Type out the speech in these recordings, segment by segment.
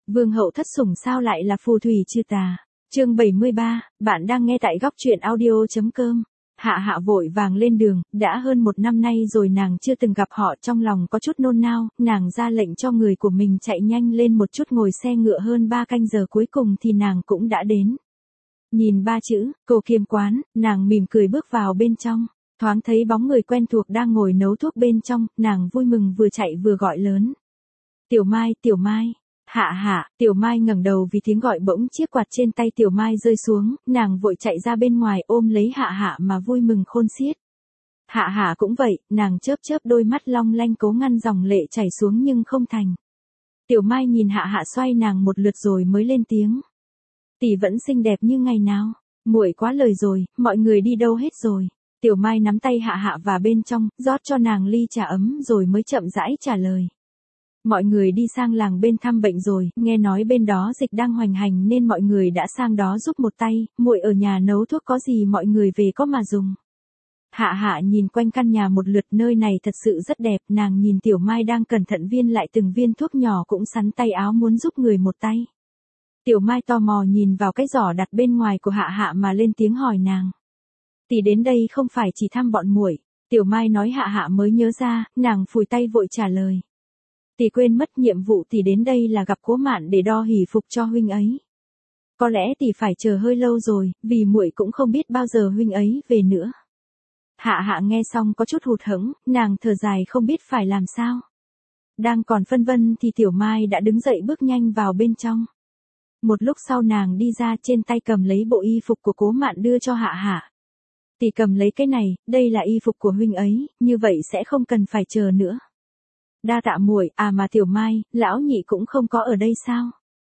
Vương hậu thất sủng sao lại là phù thủy trừ tà. Chương 73, bạn đang nghe tại góc truyện audio.com. Hạ Hạ vội vàng lên đường, đã hơn 1 năm nay rồi nàng chưa từng gặp họ, trong lòng có chút nôn nao, nàng ra lệnh cho người của mình chạy nhanh lên một chút, ngồi xe ngựa hơn 3 canh giờ cuối cùng thì nàng cũng đã đến. Nhìn 3 chữ, Cô Kiêm Quán, nàng mỉm cười bước vào bên trong, thoáng thấy bóng người quen thuộc đang ngồi nấu thuốc bên trong, nàng vui mừng vừa chạy vừa gọi lớn. Tiểu Mai, Tiểu Mai. Hạ Hạ, Tiểu Mai ngẩng đầu vì tiếng gọi bỗng chiếc quạt trên tay Tiểu Mai rơi xuống, nàng vội chạy ra bên ngoài ôm lấy Hạ Hạ mà vui mừng khôn xiết. Hạ Hạ cũng vậy, nàng chớp chớp đôi mắt long lanh cố ngăn dòng lệ chảy xuống nhưng không thành. Tiểu Mai nhìn Hạ Hạ xoay nàng một lượt rồi mới lên tiếng. Tỷ vẫn xinh đẹp như ngày nào, muội quá lời rồi, mọi người đi đâu hết rồi. Tiểu Mai nắm tay Hạ Hạ vào bên trong, rót cho nàng ly trà ấm rồi mới chậm rãi trả lời. Mọi người đi sang làng bên thăm bệnh rồi, nghe nói bên đó dịch đang hoành hành nên mọi người đã sang đó giúp một tay, muội ở nhà nấu thuốc có gì mọi người về có mà dùng. Hạ Hạ nhìn quanh căn nhà một lượt, nơi này thật sự rất đẹp, nàng nhìn Tiểu Mai đang cẩn thận viên lại từng viên thuốc nhỏ cũng sắn tay áo muốn giúp người một tay. Tiểu Mai tò mò nhìn vào cái giỏ đặt bên ngoài của Hạ Hạ mà lên tiếng hỏi nàng. Tỷ đến đây không phải chỉ thăm bọn muội. Tiểu Mai nói Hạ Hạ mới nhớ ra, nàng phủi tay vội trả lời. Tỷ quên mất nhiệm vụ tỷ đến đây là gặp Cố Mạn để đo hỷ phục cho huynh ấy. Có lẽ tỷ phải chờ hơi lâu rồi, vì muội cũng không biết bao giờ huynh ấy về nữa. Hạ Hạ nghe xong có chút hụt hẫng, nàng thở dài không biết phải làm sao. Đang còn phân vân thì Tiểu Mai đã đứng dậy bước nhanh vào bên trong. Một lúc sau nàng đi ra, trên tay cầm lấy bộ y phục của Cố Mạn đưa cho Hạ Hạ. Tỷ cầm lấy cái này, đây là y phục của huynh ấy, như vậy sẽ không cần phải chờ nữa. Đa tạ muội, à mà Tiểu Mai, lão nhị cũng không có ở đây sao?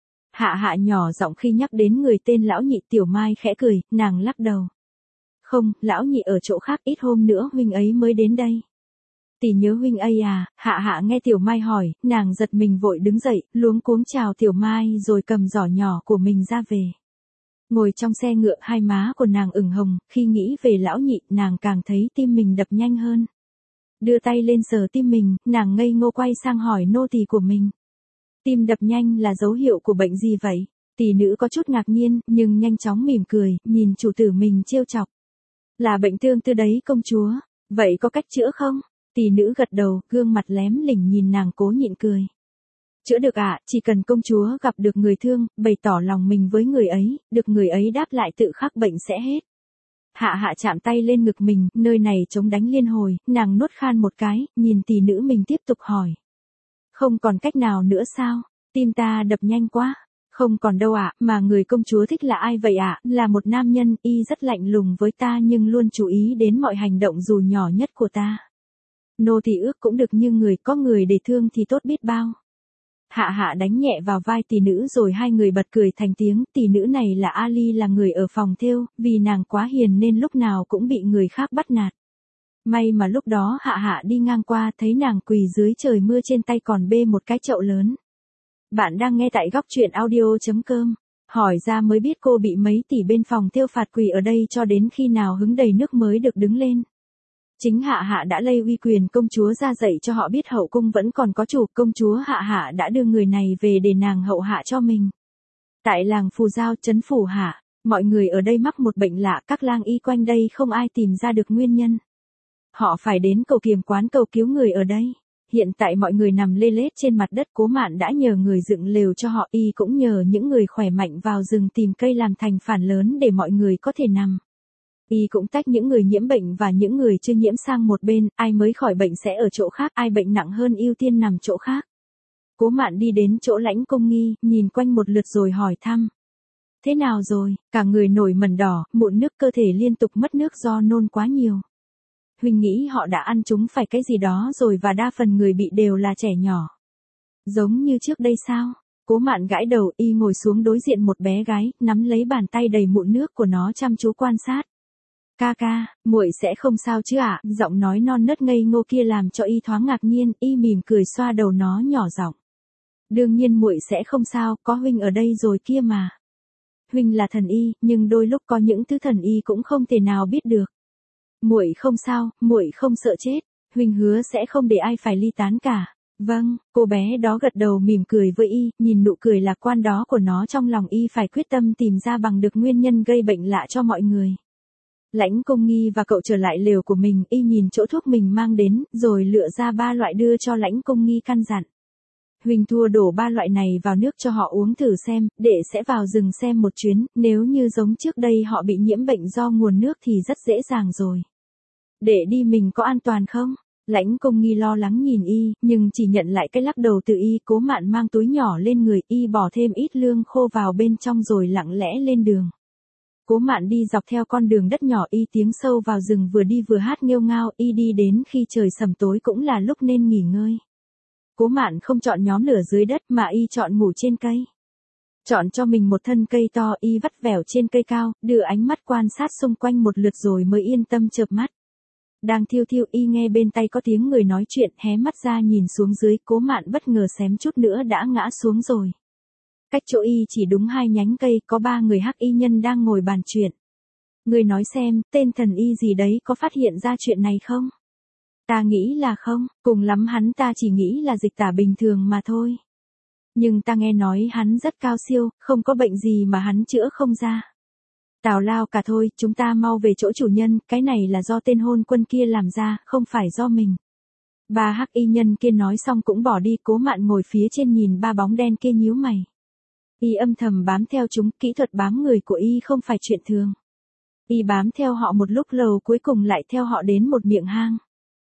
Hạ Hạ nhỏ giọng khi nhắc đến người tên lão nhị. Tiểu Mai khẽ cười, nàng lắc đầu. Không, lão nhị ở chỗ khác, ít hôm nữa huynh ấy mới đến đây. Tỷ nhớ huynh ấy à? Hạ Hạ nghe Tiểu Mai hỏi, nàng giật mình vội đứng dậy, luống cuống chào Tiểu Mai rồi cầm giỏ nhỏ của mình ra về. Ngồi trong xe ngựa, hai má của nàng ửng hồng, khi nghĩ về lão nhị, nàng càng thấy tim mình đập nhanh hơn. Đưa tay lên sờ tim mình, nàng ngây ngô quay sang hỏi nô tỳ của mình. Tim đập nhanh là dấu hiệu của bệnh gì vậy? Tỷ nữ có chút ngạc nhiên, nhưng nhanh chóng mỉm cười, nhìn chủ tử mình trêu chọc. Là bệnh tương tư đấy công chúa, vậy có cách chữa không? Tỷ nữ gật đầu, gương mặt lém lỉnh nhìn nàng cố nhịn cười. Chữa được ạ, chỉ cần công chúa gặp được người thương, bày tỏ lòng mình với người ấy, được người ấy đáp lại tự khắc bệnh sẽ hết. Hạ Hạ chạm tay lên ngực mình, nơi này chống đánh liên hồi, nàng nuốt khan một cái, nhìn tỷ nữ mình tiếp tục hỏi. Không còn cách nào nữa sao? Tim ta đập nhanh quá. Không còn đâu ạ, mà người công chúa thích là ai vậy ạ? Là một nam nhân, y rất lạnh lùng với ta nhưng luôn chú ý đến mọi hành động dù nhỏ nhất của ta. Nô tỳ ước cũng được như người, có người để thương thì tốt biết bao. Hạ Hạ đánh nhẹ vào vai tỷ nữ rồi hai người bật cười thành tiếng. Tỷ nữ này là Ali, là người ở phòng thêu, vì nàng quá hiền nên lúc nào cũng bị người khác bắt nạt. May mà lúc đó Hạ Hạ đi ngang qua thấy nàng quỳ dưới trời mưa, trên tay còn bê một cái chậu lớn. Bạn đang nghe tại góc truyện audio.com. Hỏi ra mới biết cô bị mấy tỷ bên phòng thêu phạt quỳ ở đây cho đến khi nào hứng đầy nước mới được đứng lên. Chính Hạ Hạ đã lây uy quyền công chúa ra dạy cho họ biết hậu cung vẫn còn có chủ, công chúa Hạ Hạ đã đưa người này về để nàng hậu hạ cho mình. Tại làng Phù Giao, trấn Phủ Hạ, mọi người ở đây mắc một bệnh lạ, các lang y quanh đây không ai tìm ra được nguyên nhân. Họ phải đến Cầu Kiềm Quán cầu cứu người ở đây. Hiện tại mọi người nằm lê lết trên mặt đất, Cố Mạn đã nhờ người dựng lều cho họ, y cũng nhờ những người khỏe mạnh vào rừng tìm cây làm thành phản lớn để mọi người có thể nằm. Y cũng tách những người nhiễm bệnh và những người chưa nhiễm sang một bên, ai mới khỏi bệnh sẽ ở chỗ khác, ai bệnh nặng hơn ưu tiên nằm chỗ khác. Cố Mạn đi đến chỗ Lãnh Công Nghi, nhìn quanh một lượt rồi hỏi thăm. Thế nào rồi? Cả người nổi mẩn đỏ, mụn nước, cơ thể liên tục mất nước do nôn quá nhiều. Huynh nghĩ họ đã ăn trúng phải cái gì đó rồi, và đa phần người bị đều là trẻ nhỏ. Giống như trước đây sao? Cố Mạn gãi đầu, y ngồi xuống đối diện một bé gái, nắm lấy bàn tay đầy mụn nước của nó chăm chú quan sát. Ca ca, muội sẽ không sao chứ ạ? Giọng nói non nớt ngây ngô kia làm cho y thoáng ngạc nhiên, y mỉm cười xoa đầu nó nhỏ giọng. Đương nhiên muội sẽ không sao, có huynh ở đây rồi kia mà. Huynh là thần y, nhưng đôi lúc có những thứ thần y cũng không thể nào biết được. Muội không sao, muội không sợ chết, huynh hứa sẽ không để ai phải ly tán cả. Vâng, cô bé đó gật đầu mỉm cười với y, nhìn nụ cười lạc quan đó của nó trong lòng y phải quyết tâm tìm ra bằng được nguyên nhân gây bệnh lạ cho mọi người. Lãnh Công Nghi và cậu trở lại lều của mình, y nhìn chỗ thuốc mình mang đến, rồi lựa ra 3 loại đưa cho Lãnh Công Nghi căn dặn. Huỳnh Thua đổ 3 loại này vào nước cho họ uống thử xem, đệ sẽ vào rừng xem một chuyến, nếu như giống trước đây họ bị nhiễm bệnh do nguồn nước thì rất dễ dàng rồi. Đệ đi mình có an toàn không? Lãnh Công Nghi lo lắng nhìn y, nhưng chỉ nhận lại cái lắc đầu từ y. Cố Mạn mang túi nhỏ lên người, y bỏ thêm ít lương khô vào bên trong rồi lặng lẽ lên đường. Cố Mạn đi dọc theo con đường đất nhỏ, y tiến sâu vào rừng, vừa đi vừa hát nghêu ngao. Y đi đến khi trời sầm tối cũng là lúc nên nghỉ ngơi. Cố Mạn không chọn nhóm lửa dưới đất mà y chọn ngủ trên cây. Chọn cho mình một thân cây to, y vắt vẻo trên cây cao, đưa ánh mắt quan sát xung quanh một lượt rồi mới yên tâm chợp mắt. Đang thiêu thiêu, y nghe bên tay có tiếng người nói chuyện, hé mắt ra nhìn xuống dưới. Cố Mạn bất ngờ xém chút nữa đã ngã xuống rồi. Cách chỗ y chỉ đúng 2 nhánh cây, có 3 người hắc y nhân đang ngồi bàn chuyện. Người nói xem, tên thần y gì đấy có phát hiện ra chuyện này không? Ta nghĩ là không, cùng lắm hắn ta chỉ nghĩ là dịch tả bình thường mà thôi. Nhưng ta nghe nói hắn rất cao siêu, không có bệnh gì mà hắn chữa không ra. Tào lao cả thôi, chúng ta mau về chỗ chủ nhân, cái này là do tên hôn quân kia làm ra, không phải do mình. 3 hắc y nhân kia nói xong cũng bỏ đi. Cố Mạn ngồi phía trên nhìn 3 bóng đen kia nhíu mày. Y âm thầm bám theo chúng, kỹ thuật bám người của y không phải chuyện thường. Y bám theo họ một lúc lâu cuối cùng lại theo họ đến một miệng hang.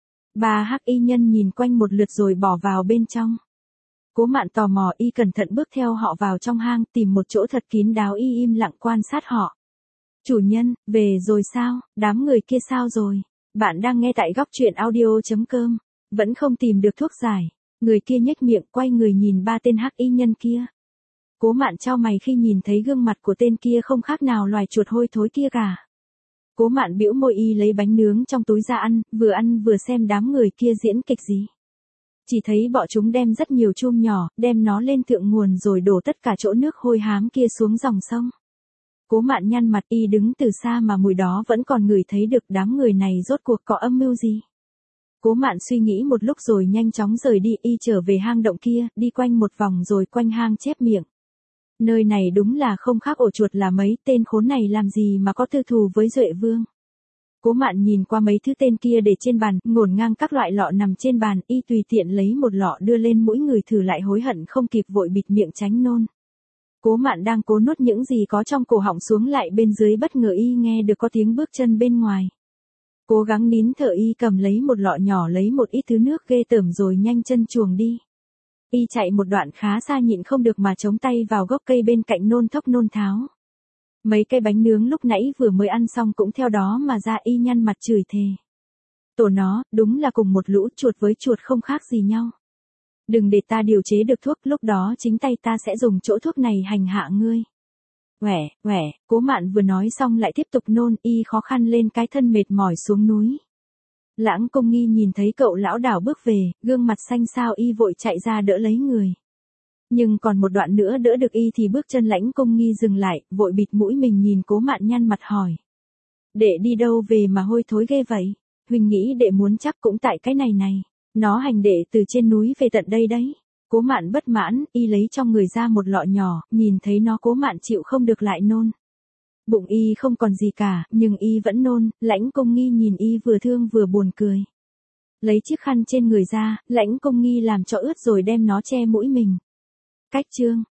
3 hắc y nhân nhìn quanh một lượt rồi bỏ vào bên trong. Cố Mạn tò mò, y cẩn thận bước theo họ vào trong hang, tìm một chỗ thật kín đáo, y im lặng quan sát họ. Chủ nhân, về rồi sao? Đám người kia sao rồi? Bạn đang nghe tại góc truyện audio.com. Vẫn không tìm được thuốc giải. Người kia nhếch miệng quay người nhìn 3 tên hắc y nhân kia. Cố Mạn chau mày khi nhìn thấy gương mặt của tên kia không khác nào loài chuột hôi thối kia cả. Cố Mạn bĩu môi, y lấy bánh nướng trong túi ra ăn vừa xem đám người kia diễn kịch gì. Chỉ thấy bọn chúng đem rất nhiều chum nhỏ, đem nó lên thượng nguồn rồi đổ tất cả chỗ nước hôi hám kia xuống dòng sông. Cố Mạn nhăn mặt, y đứng từ xa mà mùi đó vẫn còn ngửi thấy được. Đám người này rốt cuộc có âm mưu gì? Cố Mạn suy nghĩ một lúc rồi nhanh chóng rời đi, y trở về hang động kia, đi quanh một vòng rồi quanh hang chép miệng. Nơi này đúng là không khác ổ chuột là mấy, tên khốn này làm gì mà có tư thù với Duệ Vương. Cố Mạn nhìn qua mấy thứ tên kia để trên bàn, ngổn ngang các loại lọ nằm trên bàn, y tùy tiện lấy một lọ đưa lên mũi người thử lại hối hận không kịp vội bịt miệng tránh nôn. Cố Mạn đang cố nuốt những gì có trong cổ họng xuống lại bên dưới, bất ngờ y nghe được có tiếng bước chân bên ngoài. Cố gắng nín thở, y cầm lấy một lọ nhỏ, lấy một ít thứ nước ghê tởm rồi nhanh chân chuồng đi. Y chạy một đoạn khá xa nhịn không được mà chống tay vào gốc cây bên cạnh nôn thốc nôn tháo. Mấy cây bánh nướng lúc nãy vừa mới ăn xong cũng theo đó mà ra, y nhăn mặt chửi thề. Tổ nó, đúng là cùng một lũ chuột với chuột không khác gì nhau. Đừng để ta điều chế được thuốc, lúc đó chính tay ta sẽ dùng chỗ thuốc này hành hạ ngươi. Quẻ, Cố Mạn vừa nói xong lại tiếp tục nôn, y khó khăn lên cái thân mệt mỏi xuống núi. Lãng Công Nghi nhìn thấy cậu lão đảo bước về, gương mặt xanh xao, y vội chạy ra đỡ lấy người. Nhưng còn một đoạn nữa đỡ được y thì bước chân Lãnh Công Nghi dừng lại, vội bịt mũi mình nhìn Cố Mạn nhăn mặt hỏi. Đệ đi đâu về mà hôi thối ghê vậy? Huỳnh nghĩ đệ muốn chắc cũng tại cái này. Nó hành đệ từ trên núi về tận đây đấy. Cố Mạn bất mãn, y lấy trong người ra một lọ nhỏ, nhìn thấy nó Cố Mạn chịu không được lại nôn. Bụng y không còn gì cả, nhưng y vẫn nôn. Lãnh Công Nghi nhìn y vừa thương vừa buồn cười. Lấy chiếc khăn trên người ra, Lãnh Công Nghi làm cho ướt rồi đem nó che mũi mình. Cách chương